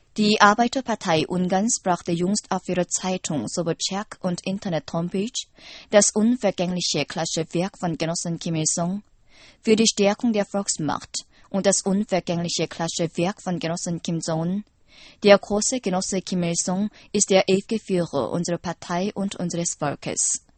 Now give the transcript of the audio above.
Die Arbeiterpartei Ungarns brachte jüngst auf ihrer Zeitung, Sobotschak und Internet-Homepage das unvergängliche Klaschewerk von Genossen Kim Il-sung für die Stärkung der Volksmacht und das unvergängliche Klaschewerk von Genossen Kim Jong-un. Der große Genosse Kim Il-sung ist der ewige Führer unserer Partei und unseres Volkes.